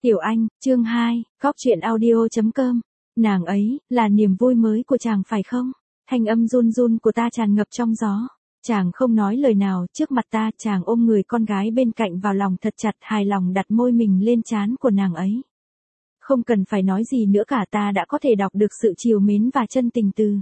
Tiểu Anh, chương 2, Góc truyện audio.com. Nàng ấy, là niềm vui mới của chàng phải không? Thanh âm run run của ta tràn ngập trong gió. Chàng không nói lời nào, trước mặt ta, chàng ôm người con gái bên cạnh vào lòng thật chặt, hài lòng đặt môi mình lên trán của nàng ấy. Không cần phải nói gì nữa cả, ta đã có thể đọc được sự trìu mến và chân tình từ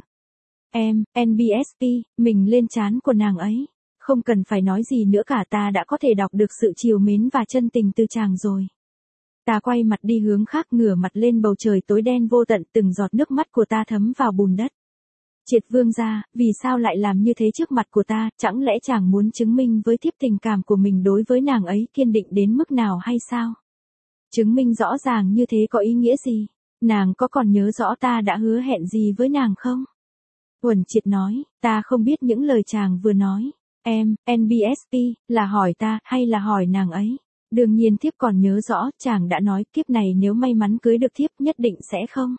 em, NBSP, mình lên trán của nàng ấy. Không cần phải nói gì nữa cả, ta đã có thể đọc được sự trìu mến và chân tình từ chàng rồi. Ta quay mặt đi hướng khác, ngửa mặt lên bầu trời tối đen vô tận, từng giọt nước mắt của ta thấm vào bùn đất. Triệt Vương gia, vì sao lại làm như thế trước mặt của ta, chẳng lẽ chàng muốn chứng minh với thiếp tình cảm của mình đối với nàng ấy kiên định đến mức nào hay sao? Chứng minh rõ ràng như thế có ý nghĩa gì? Nàng có còn nhớ rõ ta đã hứa hẹn gì với nàng không? Uẩn Triệt nói, ta không biết những lời chàng vừa nói. Em, NBSP, là hỏi ta, hay là hỏi nàng ấy? Đương nhiên thiếp còn nhớ rõ, chàng đã nói kiếp này nếu may mắn cưới được thiếp nhất định sẽ không.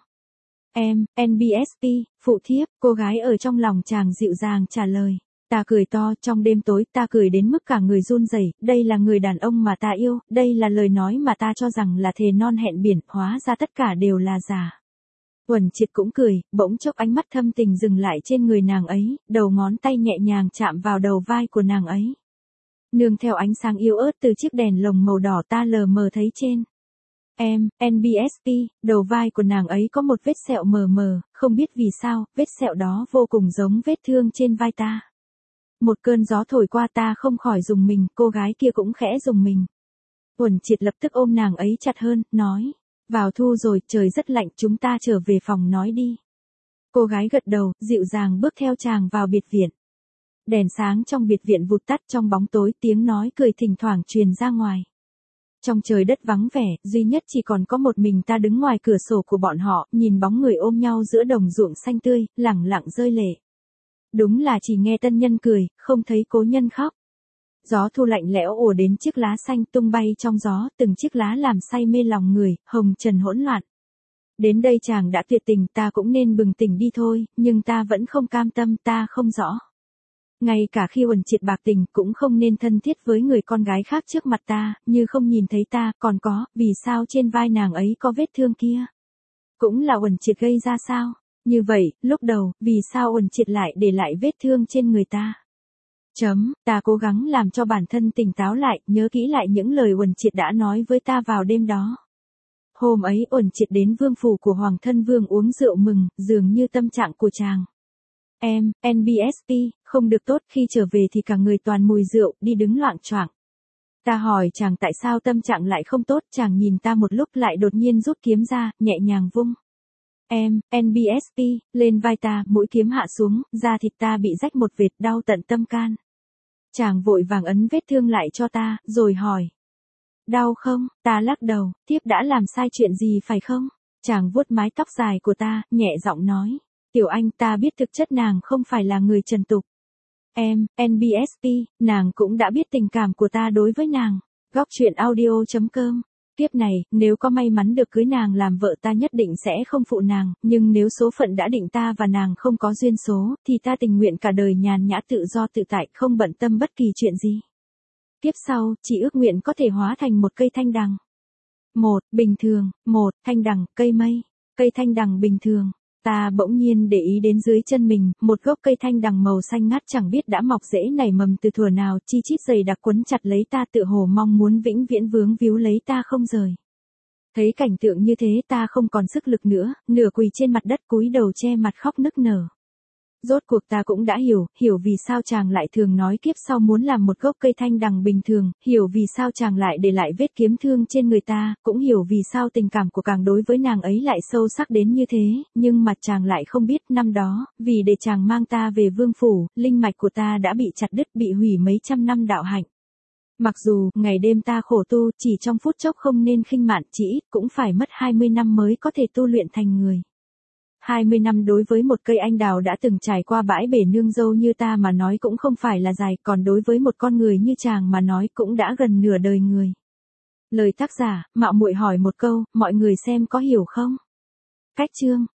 Em, NBSP, phụ thiếp, cô gái ở trong lòng chàng dịu dàng trả lời. Ta cười to, trong đêm tối, ta cười đến mức cả người run rẩy. Đây là người đàn ông mà ta yêu, đây là lời nói mà ta cho rằng là thề non hẹn biển, hóa ra tất cả đều là giả. Uẩn Triệt cũng cười, bỗng chốc ánh mắt thâm tình dừng lại trên người nàng ấy, đầu ngón tay nhẹ nhàng chạm vào đầu vai của nàng ấy. Nương theo ánh sáng yếu ớt từ chiếc đèn lồng màu đỏ, ta lờ mờ thấy trên em, NBSP, đầu vai của nàng ấy có một vết sẹo mờ mờ, không biết vì sao, vết sẹo đó vô cùng giống vết thương trên vai ta. Một cơn gió thổi qua, ta không khỏi rùng mình, cô gái kia cũng khẽ rùng mình. Uẩn Triệt lập tức ôm nàng ấy chặt hơn, nói, vào thu rồi, trời rất lạnh, chúng ta trở về phòng nói đi. Cô gái gật đầu, dịu dàng bước theo chàng vào biệt viện. Đèn sáng trong biệt viện vụt tắt, trong bóng tối tiếng nói cười thỉnh thoảng truyền ra ngoài. Trong trời đất vắng vẻ, duy nhất chỉ còn có một mình ta đứng ngoài cửa sổ của bọn họ, nhìn bóng người ôm nhau giữa đồng ruộng xanh tươi, lẳng lặng rơi lệ. Đúng là chỉ nghe tân nhân cười, không thấy cố nhân khóc. Gió thu lạnh lẽo ùa đến, chiếc lá xanh tung bay trong gió, từng chiếc lá làm say mê lòng người, hồng trần hỗn loạn. Đến đây chàng đã tuyệt tình, ta cũng nên bừng tỉnh đi thôi, nhưng ta vẫn không cam tâm, ta không rõ. Ngay cả khi Uẩn Triệt bạc tình, cũng không nên thân thiết với người con gái khác trước mặt ta, như không nhìn thấy ta, còn có, vì sao trên vai nàng ấy có vết thương kia? Cũng là Uẩn Triệt gây ra sao? Như vậy, lúc đầu, vì sao Uẩn Triệt lại để lại vết thương trên người ta? Ta cố gắng làm cho bản thân tỉnh táo lại, nhớ kỹ lại những lời Uẩn Triệt đã nói với ta vào đêm đó. Hôm ấy Uẩn Triệt đến vương phủ của Hoàng thân vương uống rượu mừng, dường như tâm trạng của chàng. Em, NBSP, không được tốt, khi trở về thì cả người toàn mùi rượu, đi đứng loạng choạng. Ta hỏi chàng tại sao tâm trạng lại không tốt, chàng nhìn ta một lúc lại đột nhiên rút kiếm ra, nhẹ nhàng vung. Em, NBSP, lên vai ta, mũi kiếm hạ xuống, da thịt ta bị rách một vệt, đau tận tâm can. Chàng vội vàng ấn vết thương lại cho ta, rồi hỏi. Đau không? Ta lắc đầu, thiếp đã làm sai chuyện gì phải không? Chàng vuốt mái tóc dài của ta, nhẹ giọng nói. Tiểu Anh, ta biết thực chất nàng không phải là người trần tục. Em, NBSP, nàng cũng đã biết tình cảm của ta đối với nàng. Góc truyện audio.com. Kiếp này, nếu có may mắn được cưới nàng làm vợ, ta nhất định sẽ không phụ nàng, nhưng nếu số phận đã định ta và nàng không có duyên số, thì ta tình nguyện cả đời nhàn nhã tự do tự tại, không bận tâm bất kỳ chuyện gì. Kiếp sau, chỉ ước nguyện có thể hóa thành một cây thanh đằng. Bình thường, thanh đằng, cây mây, cây thanh đằng bình thường. Ta bỗng nhiên để ý đến dưới chân mình, một gốc cây thanh đằng màu xanh ngắt chẳng biết đã mọc rễ nảy mầm từ thuở nào, chi chít dày đặc quấn chặt lấy ta, tựa hồ mong muốn vĩnh viễn vướng víu lấy ta không rời. Thấy cảnh tượng như thế, ta không còn sức lực nữa, nửa quỳ trên mặt đất cúi đầu che mặt khóc nức nở. Rốt cuộc ta cũng đã hiểu vì sao chàng lại thường nói kiếp sau muốn làm một gốc cây thanh đằng bình thường, hiểu vì sao chàng lại để lại vết kiếm thương trên người ta, cũng hiểu vì sao tình cảm của chàng đối với nàng ấy lại sâu sắc đến như thế, nhưng mà chàng lại không biết, năm đó, vì để chàng mang ta về vương phủ, linh mạch của ta đã bị chặt đứt, bị hủy mấy trăm năm đạo hạnh. Mặc dù, ngày đêm ta khổ tu, chỉ trong phút chốc không nên khinh mạn, chỉ ít cũng phải mất 20 năm mới có thể tu luyện thành người. 20 năm đối với một cây anh đào đã từng trải qua bãi bể nương dâu như ta mà nói cũng không phải là dài, còn đối với một con người như chàng mà nói cũng đã gần nửa đời người. Lời tác giả, mạo muội hỏi một câu, mọi người xem có hiểu không? Cách chương.